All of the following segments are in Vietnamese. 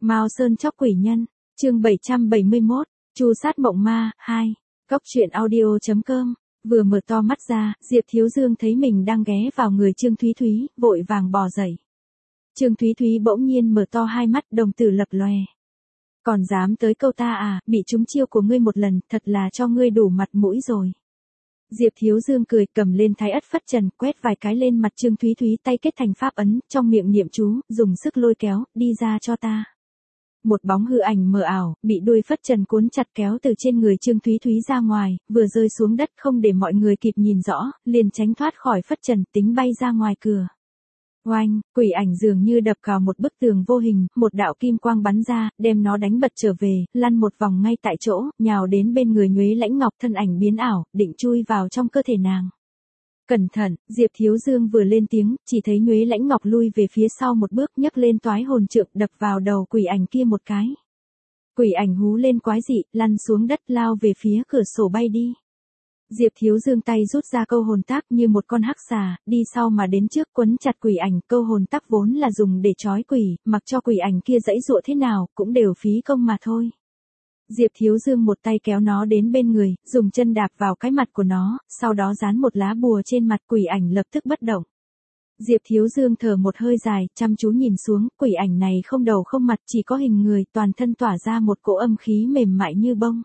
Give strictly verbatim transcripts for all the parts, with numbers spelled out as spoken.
Mao Sơn chóc quỷ nhân, chương bảy trăm bảy mươi mốt, Chu sát mộng ma, hai. Cốc truyện audio chấm com. Vừa mở to mắt ra, Diệp Thiếu Dương thấy mình đang ghé vào người Trương Thúy Thúy, vội vàng bò dậy. Trương Thúy Thúy bỗng nhiên mở to hai mắt, đồng tử lập lòe. Còn dám tới câu ta à, bị trúng chiêu của ngươi một lần, thật là cho ngươi đủ mặt mũi rồi. Diệp Thiếu Dương cười, cầm lên thái ất phất trần, quét vài cái lên mặt Trương Thúy Thúy, tay kết thành pháp ấn, trong miệng niệm chú, dùng sức lôi kéo, đi ra cho ta. Một bóng hư ảnh mờ ảo, bị đuôi phất trần cuốn chặt kéo từ trên người Trương Thúy Thúy ra ngoài, vừa rơi xuống đất không để mọi người kịp nhìn rõ, liền tránh thoát khỏi phất trần, tính bay ra ngoài cửa. Oanh, quỷ ảnh dường như đập vào một bức tường vô hình, một đạo kim quang bắn ra, đem nó đánh bật trở về, lăn một vòng ngay tại chỗ, nhào đến bên người Nhuế Lãnh Ngọc, thân ảnh biến ảo, định chui vào trong cơ thể nàng. Cẩn thận, Diệp Thiếu Dương vừa lên tiếng, chỉ thấy Nhuế Lãnh Ngọc lui về phía sau một bước, nhấc lên toái hồn trượng đập vào đầu quỷ ảnh kia một cái. Quỷ ảnh hú lên quái dị, lăn xuống đất lao về phía cửa sổ bay đi. Diệp Thiếu Dương tay rút ra câu hồn tác như một con hắc xà, đi sau mà đến trước quấn chặt quỷ ảnh, câu hồn tác vốn là dùng để trói quỷ, mặc cho quỷ ảnh kia giãy giụa thế nào, cũng đều phí công mà thôi. Diệp Thiếu Dương một tay kéo nó đến bên người, dùng chân đạp vào cái mặt của nó, sau đó dán một lá bùa trên mặt, quỷ ảnh lập tức bất động. Diệp Thiếu Dương thở một hơi dài, chăm chú nhìn xuống, quỷ ảnh này không đầu không mặt, chỉ có hình người, toàn thân tỏa ra một cỗ âm khí mềm mại như bông.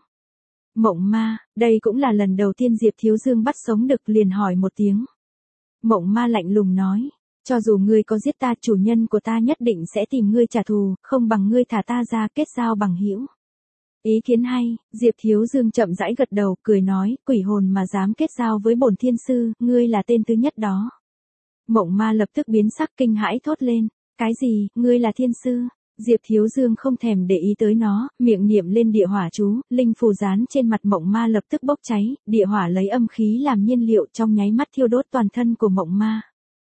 Mộng ma, đây cũng là lần đầu tiên Diệp Thiếu Dương bắt sống được, liền hỏi một tiếng. Mộng ma lạnh lùng nói, cho dù ngươi có giết ta, chủ nhân của ta nhất định sẽ tìm ngươi trả thù, không bằng ngươi thả ta ra, kết giao bằng hữu. Ý kiến hay, Diệp Thiếu Dương chậm rãi gật đầu, cười nói, quỷ hồn mà dám kết giao với bổn thiên sư, ngươi là tên thứ nhất đó. Mộng ma lập tức biến sắc, kinh hãi thốt lên, cái gì, ngươi là thiên sư? Diệp Thiếu Dương không thèm để ý tới nó, miệng niệm lên địa hỏa chú, linh phù dán trên mặt mộng ma lập tức bốc cháy, địa hỏa lấy âm khí làm nhiên liệu, trong nháy mắt thiêu đốt toàn thân của mộng ma.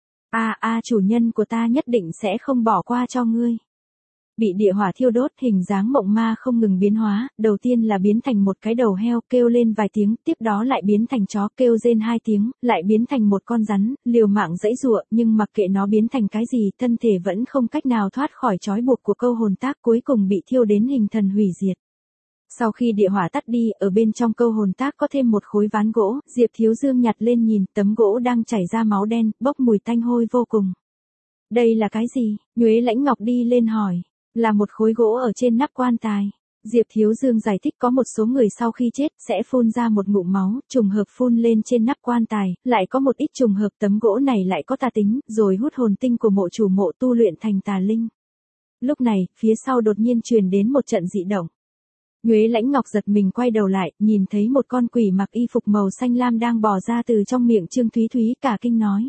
A a chủ nhân của ta nhất định sẽ không bỏ qua cho ngươi. Bị địa hỏa thiêu đốt, hình dáng mộng ma không ngừng biến hóa, đầu tiên là biến thành một cái đầu heo, kêu lên vài tiếng, tiếp đó lại biến thành chó, kêu rên hai tiếng, lại biến thành một con rắn, liều mạng giãy giụa, nhưng mặc kệ nó biến thành cái gì, thân thể vẫn không cách nào thoát khỏi trói buộc của câu hồn tác, cuối cùng bị thiêu đến hình thần hủy diệt. Sau khi địa hỏa tắt đi, ở bên trong câu hồn tác có thêm một khối ván gỗ, Diệp Thiếu Dương nhặt lên nhìn, tấm gỗ đang chảy ra máu đen, bốc mùi tanh hôi vô cùng. Đây là cái gì? Nhuế Lãnh Ngọc đi lên hỏi. Là một khối gỗ ở trên nắp quan tài. Diệp Thiếu Dương giải thích có một số người sau khi chết sẽ phun ra một ngụm máu, trùng hợp phun lên trên nắp quan tài, lại có một ít trùng hợp tấm gỗ này lại có tà tính, rồi hút hồn tinh của mộ chủ mộ tu luyện thành tà linh. Lúc này, phía sau đột nhiên truyền đến một trận dị động. Nhuế Lãnh Ngọc giật mình quay đầu lại, nhìn thấy một con quỷ mặc y phục màu xanh lam đang bò ra từ trong miệng Trương Thúy Thúy, cả kinh nói.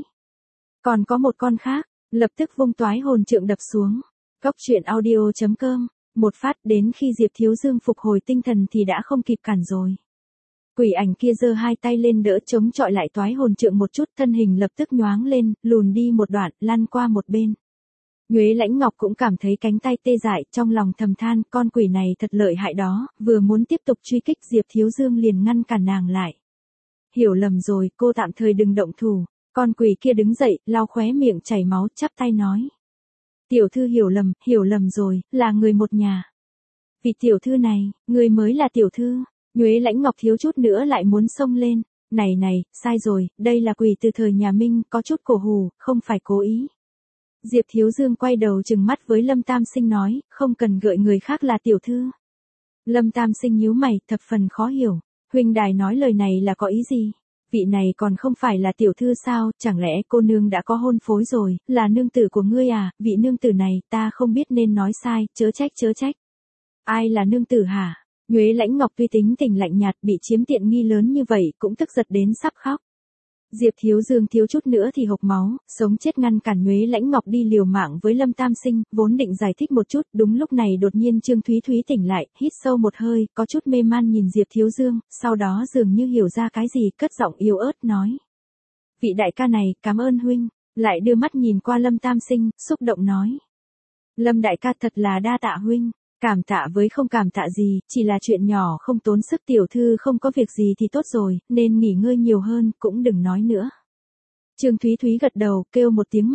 Còn có một con khác, lập tức vung toái hồn trượng đập xuống. Cốc truyện audio chấm com, một phát đến khi Diệp Thiếu Dương phục hồi tinh thần thì đã không kịp cản rồi. Quỷ ảnh kia giơ hai tay lên đỡ chống chọi lại toái hồn trượng một chút, thân hình lập tức nhoáng lên, lùn đi một đoạn, lăn qua một bên. Nhuế Lãnh Ngọc cũng cảm thấy cánh tay tê dại, trong lòng thầm than, con quỷ này thật lợi hại đó, vừa muốn tiếp tục truy kích Diệp Thiếu Dương liền ngăn cản nàng lại. Hiểu lầm rồi, cô tạm thời đừng động thủ. Con quỷ kia đứng dậy, lau khóe miệng chảy máu, chắp tay nói. Tiểu thư hiểu lầm, hiểu lầm rồi, là người một nhà. Vì tiểu thư này, người mới là tiểu thư. Nhuế Lãnh Ngọc thiếu chút nữa lại muốn xông lên. Này này, sai rồi, đây là quỷ từ thời nhà Minh, có chút cổ hủ, không phải cố ý. Diệp Thiếu Dương quay đầu trừng mắt với Lâm Tam Sinh nói, không cần gợi người khác là tiểu thư. Lâm Tam Sinh nhíu mày, thập phần khó hiểu. Huynh đài nói lời này là có ý gì? Vị này còn không phải là tiểu thư sao, chẳng lẽ cô nương đã có hôn phối rồi, là nương tử của ngươi à, vị nương tử này, ta không biết nên nói sai, chớ trách chớ trách. Ai là nương tử hả? Nhuế Lãnh Ngọc tuy tính tình lạnh nhạt, bị chiếm tiện nghi lớn như vậy, cũng tức giật đến sắp khóc. Diệp Thiếu Dương thiếu chút nữa thì hộc máu, sống chết ngăn cản Nhuế Lãnh Ngọc đi liều mạng với Lâm Tam Sinh, vốn định giải thích một chút, đúng lúc này đột nhiên Trương Thúy Thúy tỉnh lại, hít sâu một hơi, có chút mê man nhìn Diệp Thiếu Dương, sau đó dường như hiểu ra cái gì, cất giọng yếu ớt nói. Vị đại ca này, cảm ơn huynh, lại đưa mắt nhìn qua Lâm Tam Sinh, xúc động nói. Lâm đại ca thật là đa tạ huynh. Cảm tạ với không cảm tạ gì, chỉ là chuyện nhỏ không tốn sức, tiểu thư không có việc gì thì tốt rồi, nên nghỉ ngơi nhiều hơn, cũng đừng nói nữa. Trương Thúy Thúy gật đầu, kêu một tiếng mẹ.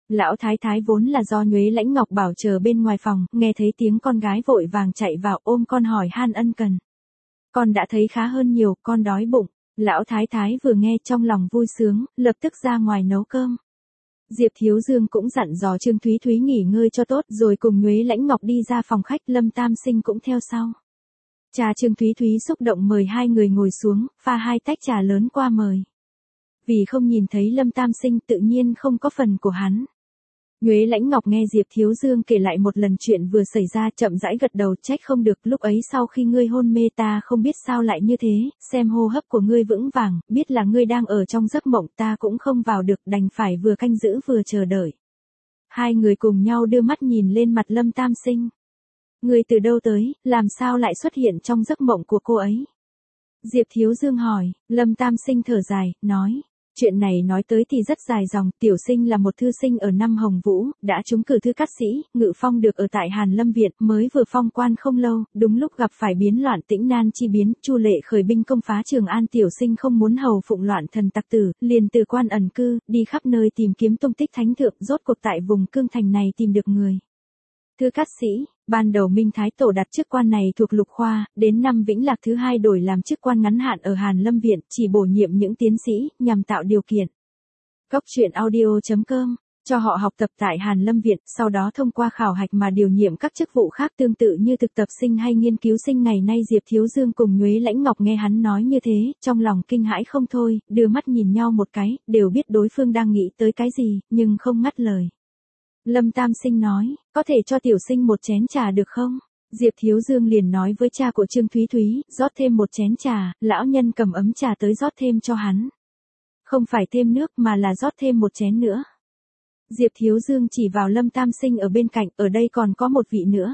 Lão thái thái vốn là do Nhuế Lãnh Ngọc bảo chờ bên ngoài phòng, nghe thấy tiếng con gái vội vàng chạy vào ôm con hỏi han ân cần. Con đã thấy khá hơn nhiều, con đói bụng. Lão thái thái vừa nghe trong lòng vui sướng, lập tức ra ngoài nấu cơm. Diệp Thiếu Dương cũng dặn dò Trương Thúy Thúy nghỉ ngơi cho tốt rồi cùng Nhuế Lãnh Ngọc đi ra phòng khách, Lâm Tam Sinh cũng theo sau. Cha Trương Thúy Thúy xúc động mời hai người ngồi xuống, pha hai tách trà lớn qua mời. Vì không nhìn thấy Lâm Tam Sinh tự nhiên không có phần của hắn. Nhuế Lãnh Ngọc nghe Diệp Thiếu Dương kể lại một lần chuyện vừa xảy ra, chậm rãi gật đầu, trách không được, lúc ấy sau khi ngươi hôn mê ta không biết sao lại như thế, xem hô hấp của ngươi vững vàng, biết là ngươi đang ở trong giấc mộng, ta cũng không vào được, đành phải vừa canh giữ vừa chờ đợi. Hai người cùng nhau đưa mắt nhìn lên mặt Lâm Tam Sinh. Ngươi từ đâu tới, làm sao lại xuất hiện trong giấc mộng của cô ấy? Diệp Thiếu Dương hỏi. Lâm Tam Sinh thở dài, nói. Chuyện này nói tới thì rất dài dòng, tiểu sinh là một thư sinh ở năm Hồng Vũ, đã trúng cử thư cát sĩ, ngự phong được ở tại Hàn Lâm Viện, mới vừa phong quan không lâu, đúng lúc gặp phải biến loạn Tĩnh Nan chi biến, Chu Lệ khởi binh công phá Trường An, tiểu sinh không muốn hầu phụng loạn thần tặc tử, liền từ quan ẩn cư, đi khắp nơi tìm kiếm tung tích thánh thượng, rốt cuộc tại vùng Cương Thành này tìm được người. Thư cát sĩ, ban đầu Minh Thái Tổ đặt chức quan này thuộc Lục Khoa, đến năm Vĩnh Lạc thứ hai đổi làm chức quan ngắn hạn ở Hàn Lâm Viện, chỉ bổ nhiệm những tiến sĩ, nhằm tạo điều kiện. Cốc truyện audio chấm com, cho họ học tập tại Hàn Lâm Viện, sau đó thông qua khảo hạch mà điều nhiệm các chức vụ khác tương tự như thực tập sinh hay nghiên cứu sinh. Ngày nay Diệp Thiếu Dương cùng Nhuế Lãnh Ngọc nghe hắn nói như thế, trong lòng kinh hãi không thôi, đưa mắt nhìn nhau một cái, đều biết đối phương đang nghĩ tới cái gì, nhưng không ngắt lời. Lâm Tam Sinh nói, có thể cho tiểu sinh một chén trà được không? Diệp Thiếu Dương liền nói với cha của Trương Thúy Thúy, rót thêm một chén trà, lão nhân cầm ấm trà tới rót thêm cho hắn. Không phải thêm nước mà là rót thêm một chén nữa. Diệp Thiếu Dương chỉ vào Lâm Tam Sinh ở bên cạnh, ở đây còn có một vị nữa.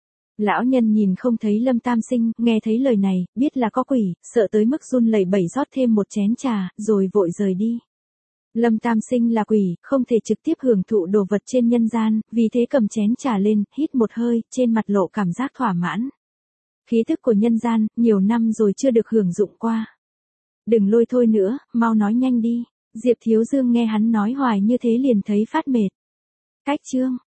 Lão nhân nhìn không thấy Lâm Tam Sinh, nghe thấy lời này, biết là có quỷ, sợ tới mức run lẩy bẩy rót thêm một chén trà, rồi vội rời đi. Lâm Tam Sinh là quỷ, không thể trực tiếp hưởng thụ đồ vật trên nhân gian, vì thế cầm chén trà lên, hít một hơi, trên mặt lộ cảm giác thỏa mãn. Khí thức của nhân gian, nhiều năm rồi chưa được hưởng dụng qua. Đừng lôi thôi nữa, mau nói nhanh đi. Diệp Thiếu Dương nghe hắn nói hoài như thế liền thấy phát mệt. Cách chương